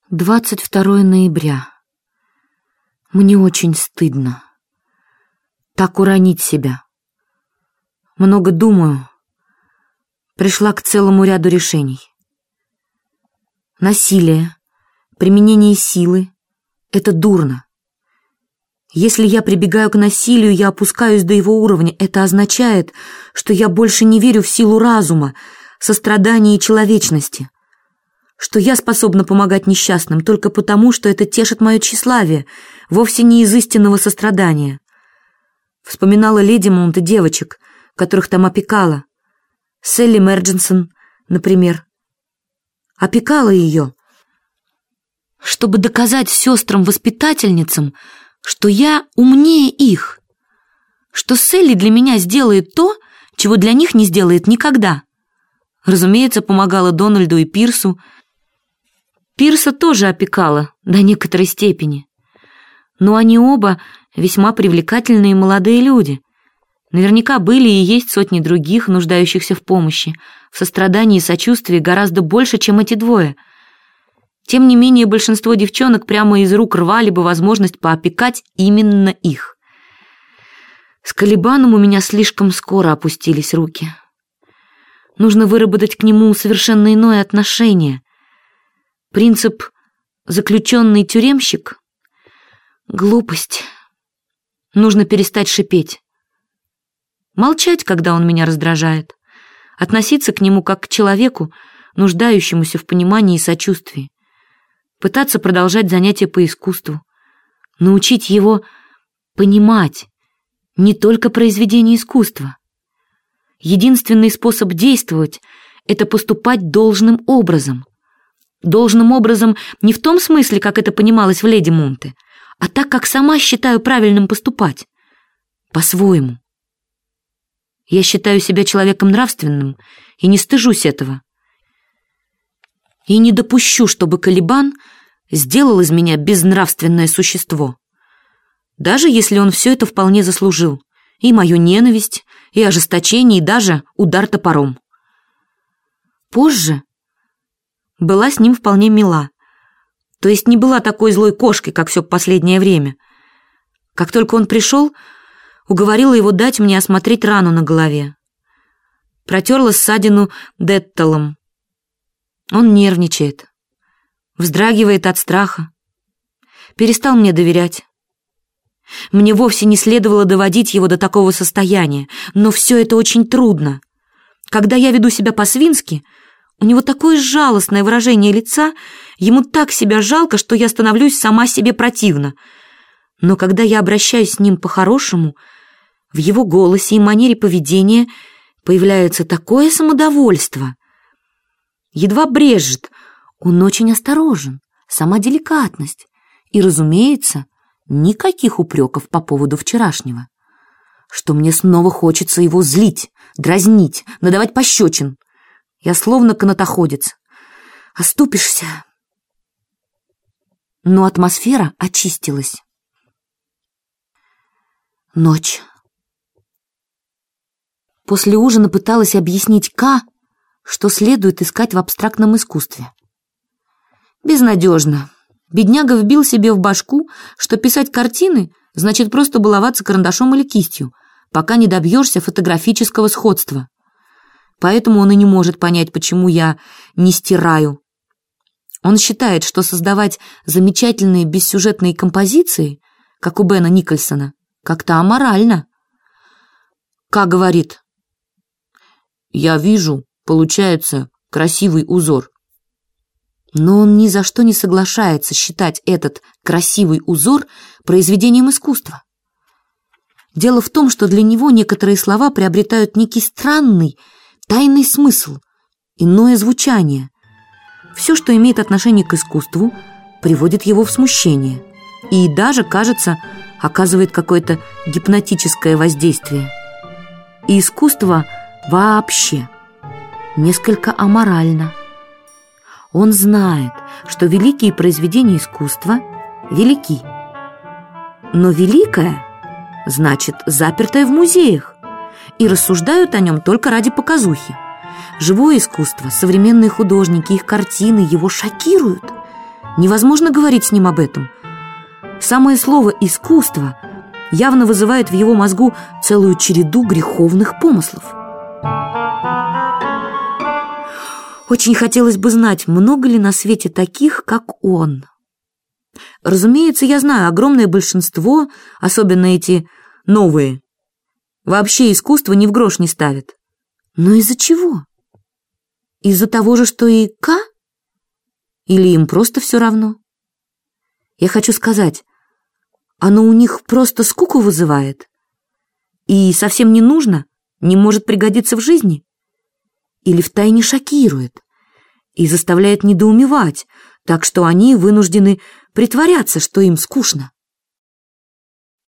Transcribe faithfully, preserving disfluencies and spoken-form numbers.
двадцать второе ноября. Мне очень стыдно так уронить себя. Много думаю, пришла к целому ряду решений. Насилие, применение силы — это дурно. Если я прибегаю к насилию, я опускаюсь до его уровня. Это означает, что я больше не верю в силу разума, сострадания и человечности, что я способна помогать несчастным только потому, что это тешит мое тщеславие, вовсе не из истинного сострадания. Вспоминала леди Монт и девочек, которых там опекала. Селли Мердженсон, например. Опекала ее, чтобы доказать сестрам-воспитательницам, что я умнее их, что Селли для меня сделает то, чего для них не сделает никогда. Разумеется, помогала Дональду и Пирсу. Пирса тоже опекала до некоторой степени. Но они оба весьма привлекательные молодые люди. Наверняка были и есть сотни других, нуждающихся в помощи, в сострадании и сочувствии гораздо больше, чем эти двое. Тем не менее, большинство девчонок прямо из рук рвали бы возможность поопекать именно их. С Калибаном у меня слишком скоро опустились руки. Нужно выработать к нему совершенно иное отношение. Принцип «заключенный тюремщик» — глупость. Нужно перестать шипеть. Молчать, когда он меня раздражает. Относиться к нему как к человеку, нуждающемуся в понимании и сочувствии. Пытаться продолжать занятия по искусству. Научить его понимать не только произведение искусства. Единственный способ действовать — это поступать должным образом. Должным образом не в том смысле, как это понималось в леди Монте, а так, как сама считаю правильным поступать. По-своему. Я считаю себя человеком нравственным и не стыжусь этого. И не допущу, чтобы Калибан сделал из меня безнравственное существо. Даже если он все это вполне заслужил. И мою ненависть, и ожесточение, и даже удар топором. Позже была с ним вполне мила. То есть не была такой злой кошкой, как все последнее время. Как только он пришел, уговорила его дать мне осмотреть рану на голове. Протерла ссадину детталом. Он нервничает, вздрагивает от страха. Перестал мне доверять. Мне вовсе не следовало доводить его до такого состояния, но все это очень трудно. Когда я веду себя по-свински, у него такое жалостное выражение лица, ему так себя жалко, что я становлюсь сама себе противна. Но когда я обращаюсь с ним по-хорошему, в его голосе и манере поведения появляется такое самодовольство. Едва брезжит, он очень осторожен, сама деликатность. И, разумеется, никаких упреков по поводу вчерашнего. Что мне снова хочется его злить, дразнить, надавать пощечин. Я словно канатоходец. Оступишься. Но атмосфера очистилась. Ночь. После ужина пыталась объяснить Ка, что следует искать в абстрактном искусстве. Безнадежно. Бедняга вбил себе в башку, что писать картины значит просто баловаться карандашом или кистью, пока не добьешься фотографического сходства. Поэтому он и не может понять, почему я не стираю. Он считает, что создавать замечательные бессюжетные композиции, как у Бена Никольсона, как-то аморально. Ка говорит: «Я вижу, получается красивый узор». Но он ни за что не соглашается считать этот красивый узор произведением искусства. Дело в том, что для него некоторые слова приобретают некий странный, тайный смысл, иное звучание. Все, что имеет отношение к искусству, приводит его в смущение и даже, кажется, оказывает какое-то гипнотическое воздействие. И искусство вообще несколько аморально. Он знает, что великие произведения искусства велики. Но великое значит запертое в музеях, и рассуждают о нем только ради показухи. Живое искусство, современные художники, их картины его шокируют. Невозможно говорить с ним об этом. Самое слово «искусство» явно вызывает в его мозгу целую череду греховных помыслов. Очень хотелось бы знать, много ли на свете таких, как он. Разумеется, я знаю, огромное большинство, особенно эти новые, вообще искусство ни в грош не ставят. Но из-за чего? Из-за того же, что и К? Или им просто все равно? Я хочу сказать, оно у них просто скуку вызывает и совсем не нужно, не может пригодиться в жизни? Или втайне шокирует и заставляет недоумевать, так что они вынуждены притворяться, что им скучно?